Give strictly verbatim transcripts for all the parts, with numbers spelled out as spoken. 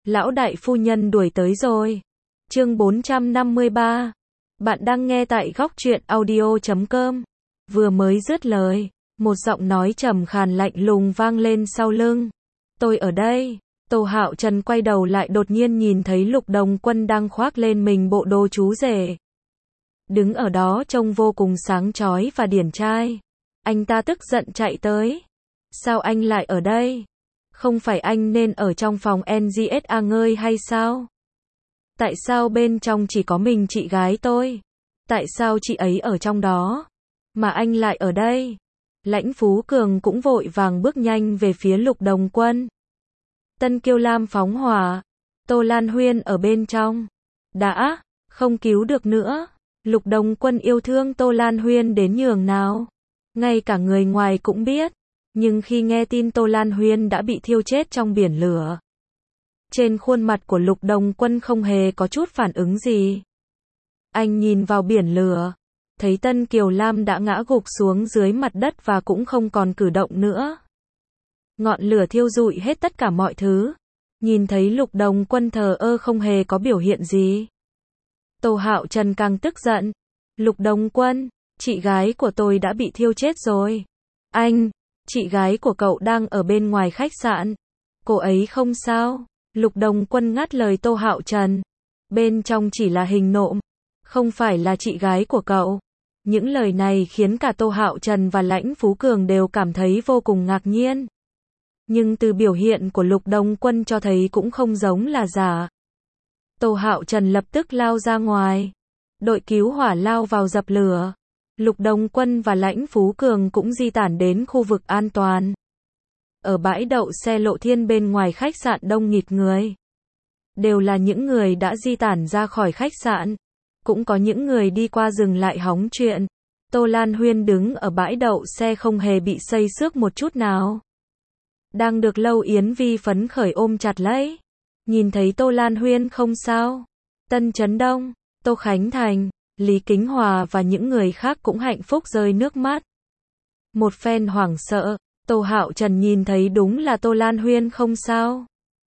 Lão đại phu nhân đuổi tới rồi. Chương bốn trăm năm mươi ba. Bạn đang nghe tại góc truyện audio chấm com. Vừa mới dứt lời, một giọng nói trầm khàn lạnh lùng vang lên sau lưng. Tôi ở đây. Tô Hạo Trần quay đầu lại đột nhiên nhìn thấy Lục Đồng Quân đang khoác lên mình bộ đồ chú rể. Đứng ở đó trông vô cùng sáng chói và điển trai. Anh ta tức giận chạy tới. Sao anh lại ở đây? Không phải anh nên ở trong phòng en giê ét a ngơi hay sao? Tại sao bên trong chỉ có mình chị gái tôi? Tại sao chị ấy ở trong đó? Mà anh lại ở đây? Lãnh Phú Cường cũng vội vàng bước nhanh về phía Lục Đồng Quân. Tân Kiêu Lam phóng hỏa. Tô Lan Huyên ở bên trong. Đã, không cứu được nữa. Lục Đồng Quân yêu thương Tô Lan Huyên đến nhường nào. Ngay cả người ngoài cũng biết. Nhưng khi nghe tin Tô Lan Huyên đã bị thiêu chết trong biển lửa, trên khuôn mặt của Lục Đồng Quân không hề có chút phản ứng gì. Anh nhìn vào biển lửa, thấy Tân Kiều Lam đã ngã gục xuống dưới mặt đất và cũng không còn cử động nữa. Ngọn lửa thiêu rụi hết tất cả mọi thứ. Nhìn thấy Lục Đồng Quân thờ ơ không hề có biểu hiện gì, Tô Hạo Trần càng tức giận. Lục Đồng Quân, chị gái của tôi đã bị thiêu chết rồi. Anh, chị gái của cậu đang ở bên ngoài khách sạn. Cô ấy không sao. Lục Đồng Quân ngắt lời Tô Hạo Trần. Bên trong chỉ là hình nộm, không phải là chị gái của cậu. Những lời này khiến cả Tô Hạo Trần và Lãnh Phú Cường đều cảm thấy vô cùng ngạc nhiên. Nhưng từ biểu hiện của Lục Đồng Quân cho thấy cũng không giống là giả. Tô Hạo Trần lập tức lao ra ngoài. Đội cứu hỏa lao vào dập lửa. Lục Đồng Quân và Lãnh Phú Cường cũng di tản đến khu vực an toàn. Ở bãi đậu xe Lộ Thiên bên ngoài khách sạn đông nghịt người. Đều là những người đã di tản ra khỏi khách sạn. Cũng có những người đi qua dừng lại hóng chuyện. Tô Lan Huyên đứng ở bãi đậu xe không hề bị xây xước một chút nào. Đang được Lâu Yến Vi phấn khởi ôm chặt lấy. Nhìn thấy Tô Lan Huyên không sao. Tân Chấn Đông, Tô Khánh Thành, Lý Kính Hòa và những người khác cũng hạnh phúc rơi nước mắt. Một phen hoảng sợ, Tô Hạo Trần nhìn thấy đúng là Tô Lan Huyên không sao.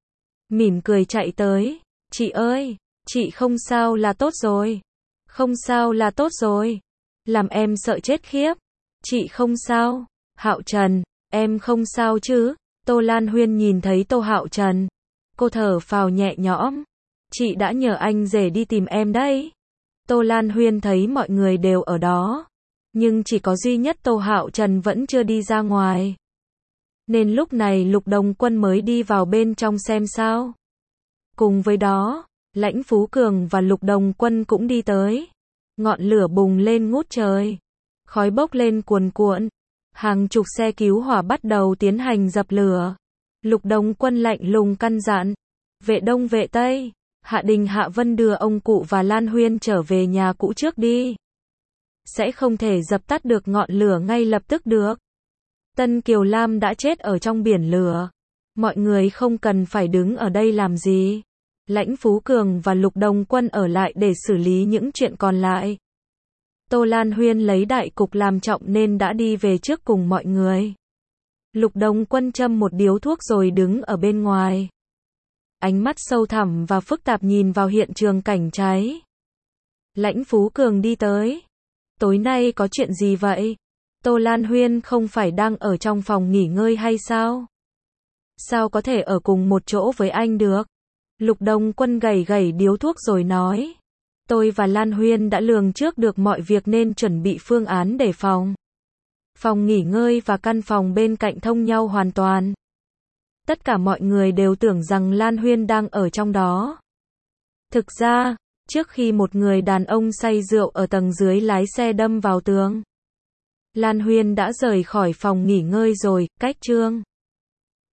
Mỉm cười chạy tới. Chị ơi, chị không sao là tốt rồi. Không sao là tốt rồi. Làm em sợ chết khiếp. Chị không sao. Hạo Trần, em không sao chứ? Tô Lan Huyên nhìn thấy Tô Hạo Trần. Cô thở phào nhẹ nhõm. Chị đã nhờ anh rể đi tìm em đấy. Tô Lan Huyên thấy mọi người đều ở đó. Nhưng chỉ có duy nhất Tô Hạo Trần vẫn chưa đi ra ngoài. Nên lúc này Lục Đồng Quân mới đi vào bên trong xem sao. Cùng với đó, Lãnh Phú Cường và Lục Đồng Quân cũng đi tới. Ngọn lửa bùng lên ngút trời. Khói bốc lên cuồn cuộn. Hàng chục xe cứu hỏa bắt đầu tiến hành dập lửa. Lục Đồng Quân lạnh lùng căn dặn. Vệ Đông vệ Tây, Hạ Đình Hạ Vân đưa ông cụ và Lan Huyên trở về nhà cũ trước đi. Sẽ không thể dập tắt được ngọn lửa ngay lập tức được. Tân Kiều Lam đã chết ở trong biển lửa. Mọi người không cần phải đứng ở đây làm gì. Lãnh Phú Cường và Lục Đồng Quân ở lại để xử lý những chuyện còn lại. Tô Lan Huyên lấy đại cục làm trọng nên đã đi về trước cùng mọi người. Lục Đồng Quân châm một điếu thuốc rồi đứng ở bên ngoài. Ánh mắt sâu thẳm và phức tạp nhìn vào hiện trường cảnh cháy. Lãnh Phú Cường đi tới. Tối nay có chuyện gì vậy? Tô Lan Huyên không phải đang ở trong phòng nghỉ ngơi hay sao? Sao có thể ở cùng một chỗ với anh được? Lục Đồng Quân gẩy gẩy điếu thuốc rồi nói. Tôi và Lan Huyên đã lường trước được mọi việc nên chuẩn bị phương án đề phòng. Phòng nghỉ ngơi và căn phòng bên cạnh thông nhau hoàn toàn. Tất cả mọi người đều tưởng rằng Lan Huyên đang ở trong đó. Thực ra, trước khi một người đàn ông say rượu ở tầng dưới lái xe đâm vào tường, Lan Huyên đã rời khỏi phòng nghỉ ngơi rồi, cách Trương